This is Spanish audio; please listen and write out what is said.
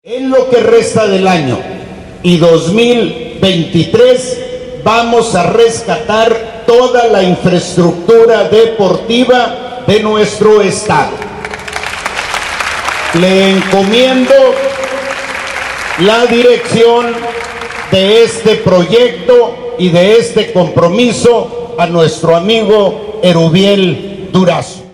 En lo que resta del año y 2023 vamos a rescatar toda la infraestructura deportiva de nuestro estado. Le encomiendo la dirección de este proyecto y de este compromiso a nuestro amigo Erubiel Durazo.